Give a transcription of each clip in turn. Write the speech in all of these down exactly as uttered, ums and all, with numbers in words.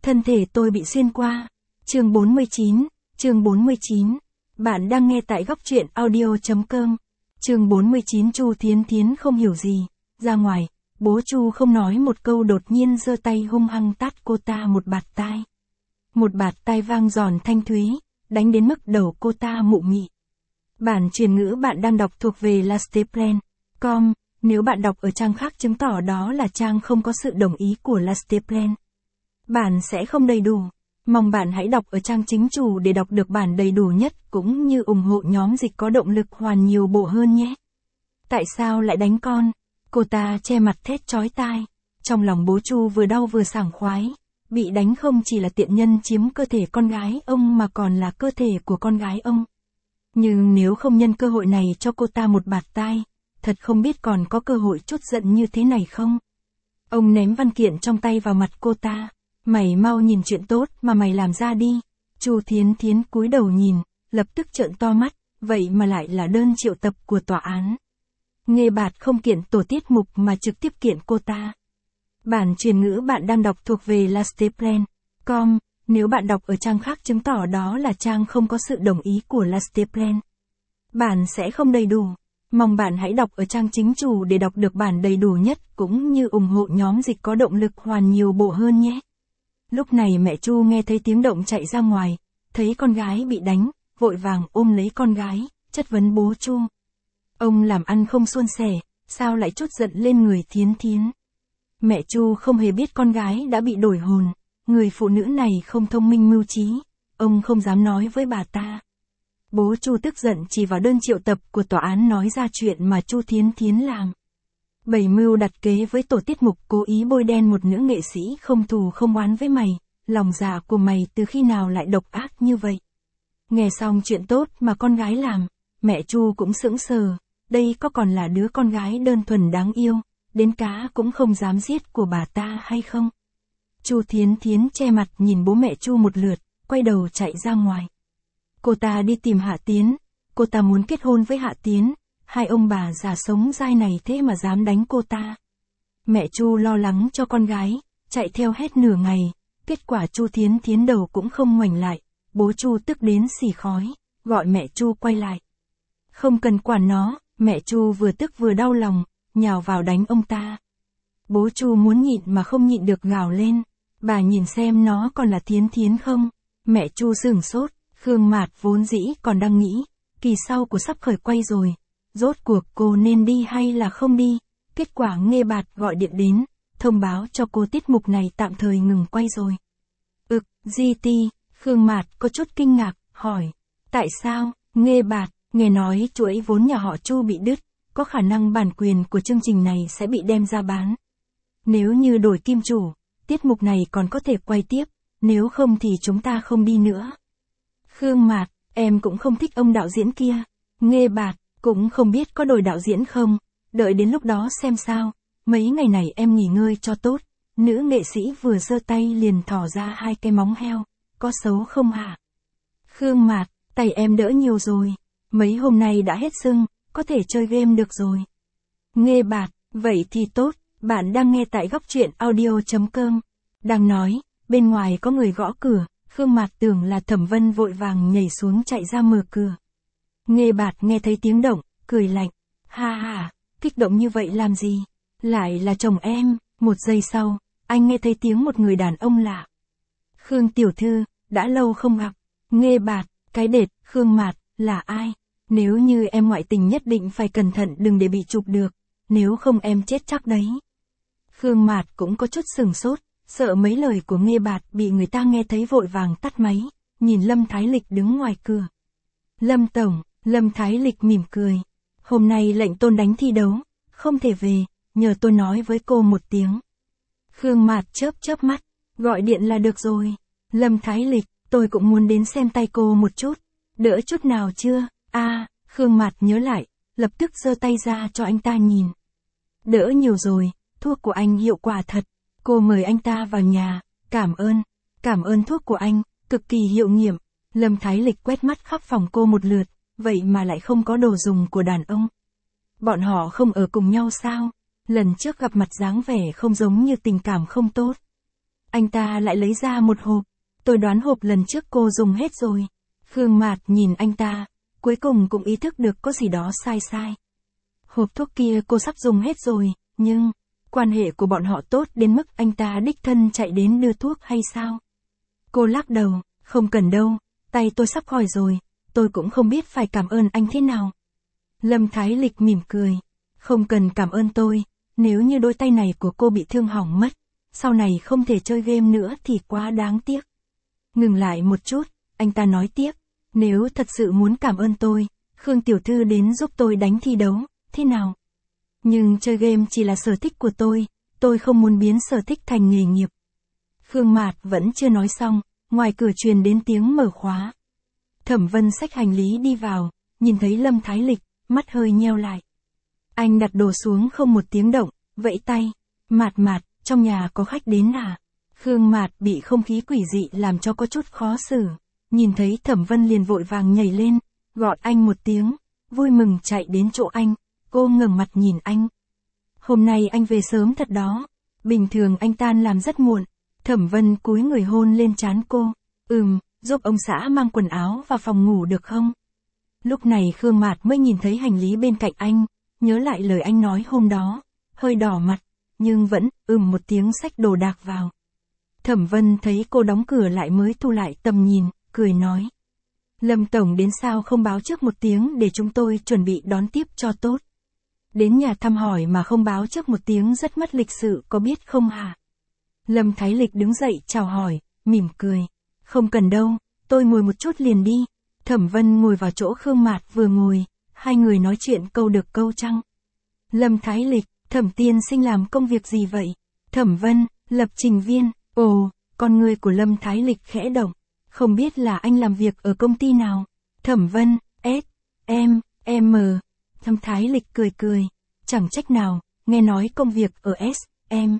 Thân thể tôi bị xuyên qua. Chương bốn mươi chín, chương bốn mươi chín. Bạn đang nghe tại góc truyện audio chấm com. Chương bốn mươi chín. Chu Thiến Thiến không hiểu gì. Ra ngoài, bố Chu không nói một câu đột nhiên giơ tay hung hăng tát cô ta một bạt tai. Một bạt tai vang giòn thanh thúy, đánh đến mức đầu cô ta mụ mị. Bản truyền ngữ bạn đang đọc thuộc về lasteplan chấm com. Nếu bạn đọc ở trang khác chứng tỏ đó là trang không có sự đồng ý của Lasteplan. Bản sẽ không đầy đủ. Mong bạn hãy đọc ở trang chính chủ để đọc được bản đầy đủ nhất cũng như ủng hộ nhóm dịch có động lực hoàn nhiều bộ hơn nhé. Tại sao lại đánh con? Cô ta che mặt thét chói tai. Trong lòng bố Chu vừa đau vừa sảng khoái. Bị đánh không chỉ là tiện nhân chiếm cơ thể con gái ông mà còn là cơ thể của con gái ông. Nhưng nếu không nhân cơ hội này cho cô ta một bạt tai, thật không biết còn có cơ hội trút giận như thế này không? Ông ném văn kiện trong tay vào mặt cô ta. Mày mau nhìn chuyện tốt mà mày làm ra đi. Chu Thiến Thiến cúi đầu nhìn, lập tức trợn to mắt, vậy mà lại là đơn triệu tập của tòa án. Nghê bạt không kiện tổ tiết mục mà trực tiếp kiện cô ta. Bản truyền ngữ bạn đang đọc thuộc về lasteplan chấm com. Nếu bạn đọc ở trang khác chứng tỏ đó là trang không có sự đồng ý của Lasteplan. Bản sẽ không đầy đủ. Mong bạn hãy đọc ở trang chính chủ để đọc được bản đầy đủ nhất cũng như ủng hộ nhóm dịch có động lực hoàn nhiều bộ hơn nhé. Lúc này mẹ Chu nghe thấy tiếng động chạy ra ngoài, thấy con gái bị đánh, vội vàng ôm lấy con gái, chất vấn bố Chu. Ông làm ăn không suôn sẻ, sao lại trút giận lên người Thiến Thiến? Mẹ Chu không hề biết con gái đã bị đổi hồn, người phụ nữ này không thông minh mưu trí, ông không dám nói với bà ta. Bố Chu tức giận chỉ vào đơn triệu tập của tòa án nói ra chuyện mà Chu Thiến Thiến làm. Bày mưu đặt kế với tổ tiết mục cố ý bôi đen một nữ nghệ sĩ không thù không oán với mày, lòng dạ của mày từ khi nào lại độc ác như vậy. Nghe xong chuyện tốt mà con gái làm, mẹ Chu cũng sững sờ, đây có còn là đứa con gái đơn thuần đáng yêu, đến cá cũng không dám giết của bà ta hay không? Chu Thiến Thiến che mặt nhìn bố mẹ Chu một lượt, quay đầu chạy ra ngoài. Cô ta đi tìm Hạ Tiến, cô ta muốn kết hôn với Hạ Tiến, hai ông bà già sống dai này thế mà dám đánh cô ta. Mẹ Chu lo lắng cho con gái, chạy theo hết nửa ngày, kết quả Chu Thiến Thiến đầu cũng không ngoảnh lại, bố Chu tức đến xì khói, gọi mẹ Chu quay lại. Không cần quản nó, mẹ Chu vừa tức vừa đau lòng, nhào vào đánh ông ta. Bố Chu muốn nhịn mà không nhịn được gào lên, bà nhìn xem nó còn là Thiến Thiến không? Mẹ Chu sửng sốt, Khương Mạt vốn dĩ còn đang nghĩ, kỳ sau của sắp khởi quay rồi, rốt cuộc cô nên đi hay là không đi? Kết quả Nghê Bạt gọi điện đến, thông báo cho cô tiết mục này tạm thời ngừng quay rồi. Ực, giê tê, Khương Mạt có chút kinh ngạc, hỏi, tại sao? Nghê Bạt, nghe nói chuỗi vốn nhà họ Chu bị đứt, có khả năng bản quyền của chương trình này sẽ bị đem ra bán. Nếu như đổi kim chủ, tiết mục này còn có thể quay tiếp, nếu không thì chúng ta không đi nữa. Khương Mạt, em cũng không thích ông đạo diễn kia. Nghê Bạt, cũng không biết có đổi đạo diễn không, đợi đến lúc đó xem sao, mấy ngày này em nghỉ ngơi cho tốt. Nữ nghệ sĩ vừa giơ tay liền thỏ ra hai cái móng heo, có xấu không hả? Khương Mạt, tay em đỡ nhiều rồi, mấy hôm nay đã hết sưng, có thể chơi game được rồi. Nghê Bạt, vậy thì tốt, bạn đang nghe tại góc truyện audio chấm com. Đang nói, bên ngoài có người gõ cửa, Khương Mạt tưởng là Thẩm Vân vội vàng nhảy xuống chạy ra mở cửa. Nghê Bạt nghe thấy tiếng động, cười lạnh, ha ha, kích động như vậy làm gì? Lại là chồng em. Một giây sau, anh nghe thấy tiếng một người đàn ông lạ. Khương tiểu thư, đã lâu không gặp. Nghê Bạt, cái đệt, Khương Mạt, là ai? Nếu như em ngoại tình nhất định phải cẩn thận đừng để bị chụp được, nếu không em chết chắc đấy. Khương Mạt cũng có chút sừng sốt, sợ mấy lời của Nghê Bạt bị người ta nghe thấy vội vàng tắt máy, nhìn Lâm Thái Lịch đứng ngoài cửa. Lâm tổng, Lâm Thái Lịch mỉm cười. Hôm nay lệnh Tôn đánh thi đấu, không thể về, nhờ tôi nói với cô một tiếng. Khương Mạt chớp chớp mắt, gọi điện là được rồi. Lâm Thái Lịch, tôi cũng muốn đến xem tay cô một chút. Đỡ chút nào chưa? A, à, Khương Mạt nhớ lại, lập tức giơ tay ra cho anh ta nhìn. Đỡ nhiều rồi, thuốc của anh hiệu quả thật. Cô mời anh ta vào nhà, cảm ơn, cảm ơn thuốc của anh, cực kỳ hiệu nghiệm. Lâm Thái Lịch quét mắt khắp phòng cô một lượt, vậy mà lại không có đồ dùng của đàn ông. Bọn họ không ở cùng nhau sao? Lần trước gặp mặt dáng vẻ không giống như tình cảm không tốt. anh ta lại lấy ra một hộp. Tôi đoán hộp lần trước cô dùng hết rồi. Khương Mạt nhìn anh ta, cuối cùng cũng ý thức được có gì đó sai sai. Hộp thuốc kia cô sắp dùng hết rồi, nhưng, quan hệ của bọn họ tốt đến mức anh ta đích thân chạy đến đưa thuốc hay sao? Cô lắc đầu, không cần đâu, tay tôi sắp khỏi rồi, tôi cũng không biết phải cảm ơn anh thế nào. Lâm Thái Lịch mỉm cười, không cần cảm ơn tôi, nếu như đôi tay này của cô bị thương hỏng mất, sau này không thể chơi game nữa thì quá đáng tiếc. Ngừng lại một chút, anh ta nói tiếp, nếu thật sự muốn cảm ơn tôi, Khương tiểu thư đến giúp tôi đánh thi đấu, thế nào? Nhưng chơi game chỉ là sở thích của tôi, tôi không muốn biến sở thích thành nghề nghiệp. Khương Mạt vẫn chưa nói xong, ngoài cửa truyền đến tiếng mở khóa. Thẩm Vân xách hành lý đi vào, nhìn thấy Lâm Thái Lịch, mắt hơi nheo lại. Anh đặt đồ xuống không một tiếng động, vẫy tay, Mạt Mạt, trong nhà có khách đến à? Khương Mạt bị không khí quỷ dị làm cho có chút khó xử, nhìn thấy Thẩm Vân liền vội vàng nhảy lên, gọi anh một tiếng, vui mừng chạy đến chỗ anh, cô ngẩng mặt nhìn anh. Hôm nay anh về sớm thật đó, bình thường anh tan làm rất muộn. Thẩm Vân cúi người hôn lên trán cô, ừm, giúp ông xã mang quần áo vào phòng ngủ được không? Lúc này Khương Mạt mới nhìn thấy hành lý bên cạnh anh, nhớ lại lời anh nói hôm đó, hơi đỏ mặt, nhưng vẫn, ừm một tiếng xách đồ đạc vào. Thẩm Vân thấy cô đóng cửa lại mới thu lại tầm nhìn, cười nói. Lâm Tổng đến sao không báo trước một tiếng để chúng tôi chuẩn bị đón tiếp cho tốt. Đến nhà thăm hỏi mà không báo trước một tiếng rất mất lịch sự có biết không hả? Lâm Thái Lịch đứng dậy chào hỏi, mỉm cười. Không cần đâu, tôi ngồi một chút liền đi. Thẩm Vân ngồi vào chỗ Khương Mạt vừa ngồi, hai người nói chuyện câu được câu trăng. Lâm Thái Lịch, Thẩm tiên sinh làm công việc gì vậy? Thẩm Vân, lập trình viên. Ồ, con người của Lâm Thái Lịch khẽ động. Không biết là anh làm việc ở công ty nào? Thẩm Vân, S, M, M. Lâm Thái Lịch cười cười. Chẳng trách nào, nghe nói công việc ở S, M.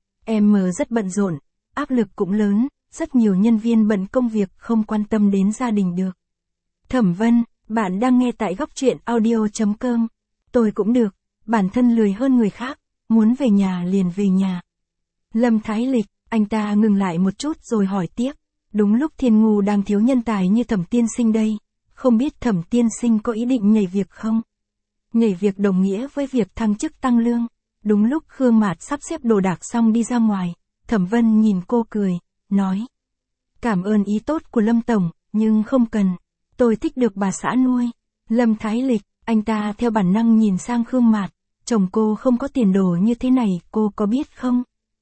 M rất bận rộn, áp lực cũng lớn, rất nhiều nhân viên bận công việc không quan tâm đến gia đình được. Thẩm Vân, bạn đang nghe tại góc truyện audio chấm com. Tôi cũng được, bản thân lười hơn người khác, muốn về nhà liền về nhà. Lâm Thái Lịch, anh ta ngừng lại một chút rồi hỏi tiếp. Đúng lúc Thiên Ngu đang thiếu nhân tài như Thẩm tiên sinh đây, không biết Thẩm tiên sinh có ý định nhảy việc không? Nhảy việc đồng nghĩa với việc thăng chức tăng lương. Đúng lúc Khương Mạt sắp xếp đồ đạc xong đi ra ngoài, Thẩm Vân nhìn cô cười, nói. Cảm ơn ý tốt của Lâm Tổng, nhưng không cần. Tôi thích được bà xã nuôi. Lâm Thái Lịch, anh ta theo bản năng nhìn sang Khương Mạt, chồng cô không có tiền đồ như thế này, cô có biết không?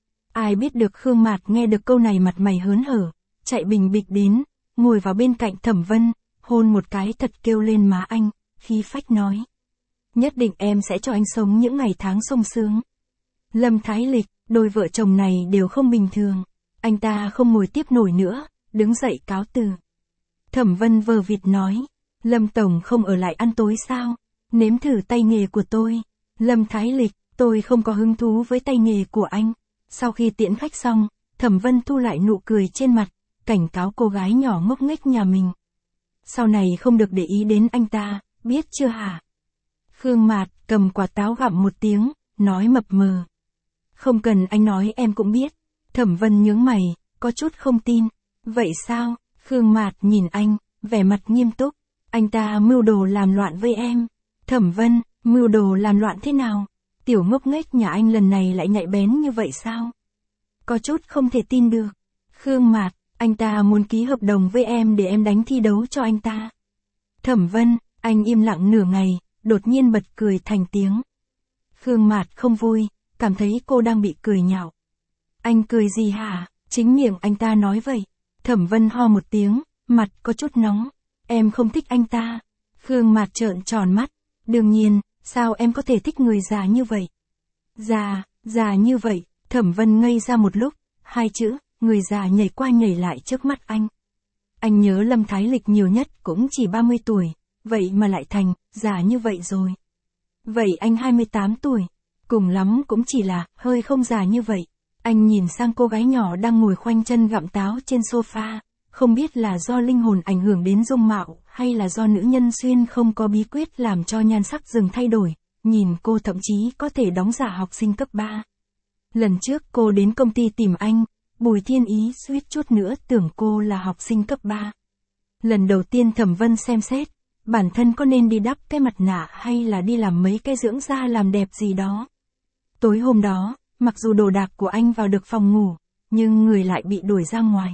Ai biết được Khương Mạt nghe được câu này mặt mày hớn hở, chạy bình bịch đến, ngồi vào bên cạnh Thẩm Vân, hôn một cái thật kêu lên má anh, khí phách nói. Nhất định em sẽ cho anh sống những ngày tháng sung sướng. Lâm Thái Lịch, đôi vợ chồng này đều không bình thường. Anh ta không ngồi tiếp nổi nữa, đứng dậy cáo từ. Thẩm Vân vờ vịt nói, Lâm Tổng không ở lại ăn tối sao? Nếm thử tay nghề của tôi. Lâm Thái Lịch, tôi không có hứng thú với tay nghề của anh. Sau khi tiễn khách xong, Thẩm Vân thu lại nụ cười trên mặt, cảnh cáo cô gái nhỏ ngốc nghếch nhà mình. Sau này không được để ý đến anh ta, biết chưa hả? Khương Mạt cầm quả táo gặm một tiếng, nói mập mờ. Không cần anh nói em cũng biết. Thẩm Vân nhướng mày, có chút không tin. Vậy sao? Khương Mạt nhìn anh, vẻ mặt nghiêm túc. Anh ta mưu đồ làm loạn với em. Thẩm Vân, mưu đồ làm loạn thế nào? Tiểu ngốc nghếch nhà anh lần này lại nhạy bén như vậy sao? Có chút không thể tin được. Khương Mạt, anh ta muốn ký hợp đồng với em để em đánh thi đấu cho anh ta. Thẩm Vân, anh im lặng nửa ngày, đột nhiên bật cười thành tiếng. Khương Mạt không vui, cảm thấy cô đang bị cười nhạo. Anh cười gì hả? Chính miệng anh ta nói vậy. Thẩm Vân ho một tiếng, mặt có chút nóng. Em không thích anh ta. Khương Mạt trợn tròn mắt. Đương nhiên, sao em có thể thích người già như vậy? Già, già như vậy. Thẩm Vân ngây ra một lúc, hai chữ, người già nhảy qua nhảy lại trước mắt anh. Anh nhớ Lâm Thái Lịch nhiều nhất cũng chỉ ba mươi tuổi, vậy mà lại thành, già như vậy rồi. Vậy anh hai mươi tám tuổi, cùng lắm cũng chỉ là, hơi không già như vậy. Anh nhìn sang cô gái nhỏ đang ngồi khoanh chân gặm táo trên sofa, không biết là do linh hồn ảnh hưởng đến dung mạo, hay là do nữ nhân xuyên không có bí quyết làm cho nhan sắc rừng thay đổi, nhìn cô thậm chí có thể đóng giả học sinh cấp ba. Lần trước cô đến công ty tìm anh, Bùi Thiên Ý suýt chút nữa tưởng cô là học sinh cấp ba. Lần đầu tiên Thẩm Vân xem xét, bản thân có nên đi đắp cái mặt nạ hay là đi làm mấy cái dưỡng da làm đẹp gì đó. Tối hôm đó, mặc dù đồ đạc của anh vào được phòng ngủ, nhưng người lại bị đuổi ra ngoài.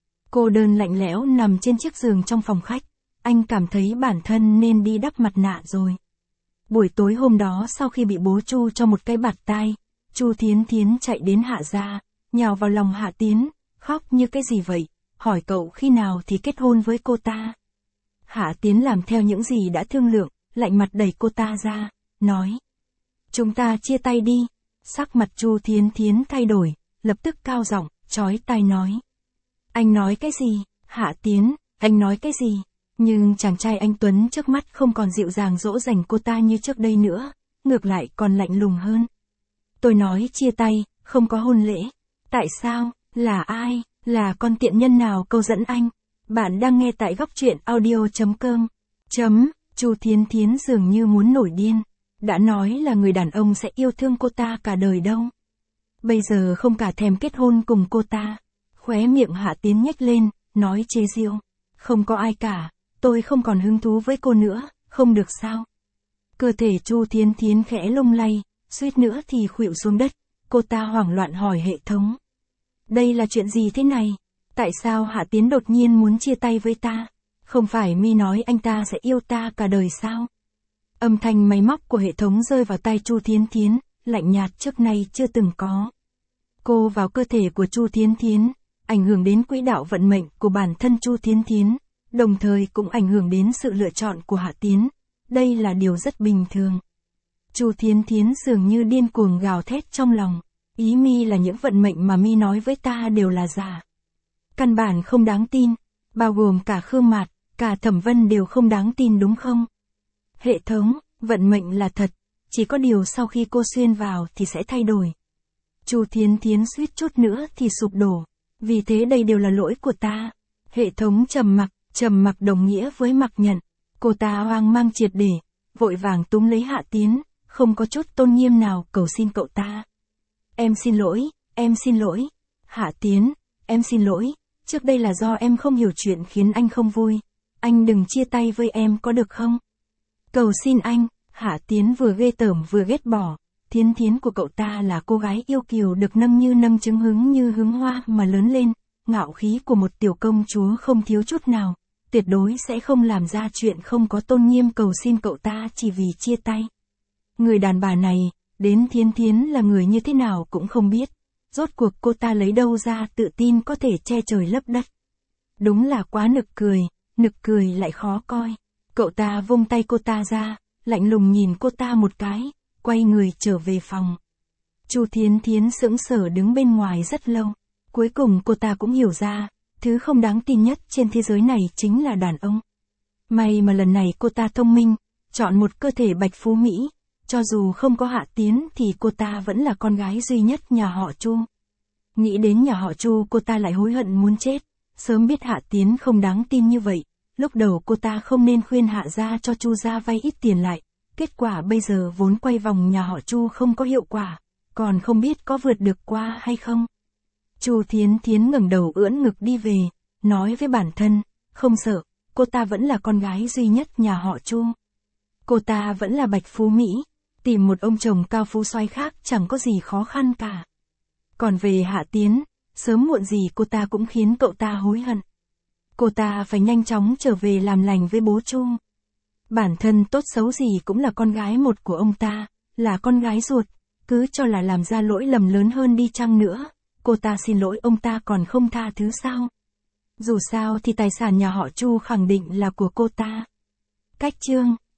Cô đơn lạnh lẽo nằm trên chiếc giường trong phòng khách, anh cảm thấy bản thân nên đi đắp mặt nạ rồi. Buổi tối hôm đó sau khi bị bố Chu cho một cái bạt tai, Chu Thiến Thiến chạy đến Hạ gia, nhào vào lòng Hạ Tiến, khóc như cái gì vậy, hỏi cậu khi nào thì kết hôn với cô ta. Hạ Tiến làm theo những gì đã thương lượng, lạnh mặt đẩy cô ta ra, nói. Chúng ta chia tay đi. Sắc mặt Chu Thiến Thiến thay đổi, lập tức cao giọng, chói tai nói. Anh nói cái gì? Hạ Tiến, anh nói cái gì? Nhưng chàng trai anh Tuấn trước mắt không còn dịu dàng dỗ dành cô ta như trước đây nữa, ngược lại còn lạnh lùng hơn. Tôi nói chia tay, không có hôn lễ. Tại sao? Là ai? Là con tiện nhân nào câu dẫn anh? Bạn đang nghe tại góc truyện audio chấm com. Chấm, Chu Thiến Thiến dường như muốn nổi điên. Đã nói là người đàn ông sẽ yêu thương cô ta cả đời đâu. Bây giờ không cả thèm kết hôn cùng cô ta. Khóe miệng Hạ Tiến nhếch lên, nói chế giễu. Không có ai cả, tôi không còn hứng thú với cô nữa, không được sao? Cơ thể Chu Thiến Thiến khẽ lung lay, suýt nữa thì khuỵu xuống đất. Cô ta hoảng loạn hỏi hệ thống. Đây là chuyện gì thế này? Tại sao Hạ Tiến đột nhiên muốn chia tay với ta? Không phải mi nói anh ta sẽ yêu ta cả đời sao? Âm thanh máy móc của hệ thống rơi vào tai Chu Thiến Thiến, lạnh nhạt trước nay chưa từng có. Cô vào cơ thể của Chu Thiến Thiến, ảnh hưởng đến quỹ đạo vận mệnh của bản thân Chu Thiến Thiến, đồng thời cũng ảnh hưởng đến sự lựa chọn của Hạ Tiến. Đây là điều rất bình thường. Chu Thiến Thiến dường như điên cuồng gào thét trong lòng. Ý mi là những vận mệnh mà mi nói với ta đều là giả. Căn bản không đáng tin, bao gồm cả Khương Mạt, cả Thẩm Vân đều không đáng tin đúng không? Hệ thống, vận mệnh là thật, chỉ có điều sau khi cô xuyên vào thì sẽ thay đổi. Chu Thiến Thiến suýt chút nữa thì sụp đổ, vì thế đây đều là lỗi của ta. Hệ thống trầm mặc, trầm mặc đồng nghĩa với mặc nhận. Cô ta hoang mang triệt để, vội vàng túm lấy Hạ Tiến, không có chút tôn nghiêm nào cầu xin cậu ta. Em xin lỗi, em xin lỗi. Hạ Tiến, em xin lỗi, trước đây là do em không hiểu chuyện khiến anh không vui. Anh đừng chia tay với em có được không? Cầu xin anh. Hạ Tiến vừa ghê tởm vừa ghét bỏ. Thiến Thiến của cậu ta là cô gái yêu kiều được nâng như nâng trứng hứng như hứng hoa mà lớn lên, ngạo khí của một tiểu công chúa không thiếu chút nào, tuyệt đối sẽ không làm ra chuyện không có tôn nghiêm cầu xin cậu ta chỉ vì chia tay. Người đàn bà này, đến Thiến Thiến là người như thế nào cũng không biết, rốt cuộc cô ta lấy đâu ra tự tin có thể che trời lấp đất. Đúng là quá nực cười, nực cười lại khó coi. Cậu ta vung tay cô ta ra, lạnh lùng nhìn cô ta một cái, quay người trở về phòng. Chu Thiến Thiến sững sờ đứng bên ngoài rất lâu. Cuối cùng cô ta cũng hiểu ra, thứ không đáng tin nhất trên thế giới này chính là đàn ông. May mà lần này cô ta thông minh, chọn một cơ thể bạch phú Mỹ. Cho dù không có Hạ Tiến thì cô ta vẫn là con gái duy nhất nhà họ Chu. Nghĩ đến nhà họ Chu cô ta lại hối hận muốn chết. Sớm biết Hạ Tiến không đáng tin như vậy. Lúc đầu cô ta không nên khuyên Hạ gia cho Chu gia vay ít tiền lại. Kết quả bây giờ vốn quay vòng nhà họ Chu không có hiệu quả. Còn không biết có vượt được qua hay không. Chu Thiến Thiến ngẩng đầu ưỡn ngực đi về. Nói với bản thân, không sợ, cô ta vẫn là con gái duy nhất nhà họ Chu. Cô ta vẫn là bạch phú Mỹ. Tìm một ông chồng cao phú soái khác chẳng có gì khó khăn cả. Còn về Hạ Tiến, sớm muộn gì cô ta cũng khiến cậu ta hối hận. Cô ta phải nhanh chóng trở về làm lành với bố Chu. Bản thân tốt xấu gì cũng là con gái một của ông ta, là con gái ruột, cứ cho là làm ra lỗi lầm lớn hơn đi chăng nữa, cô ta xin lỗi ông ta còn không tha thứ sao? Dù sao thì tài sản nhà họ Chu khẳng định là của cô ta. Cách chương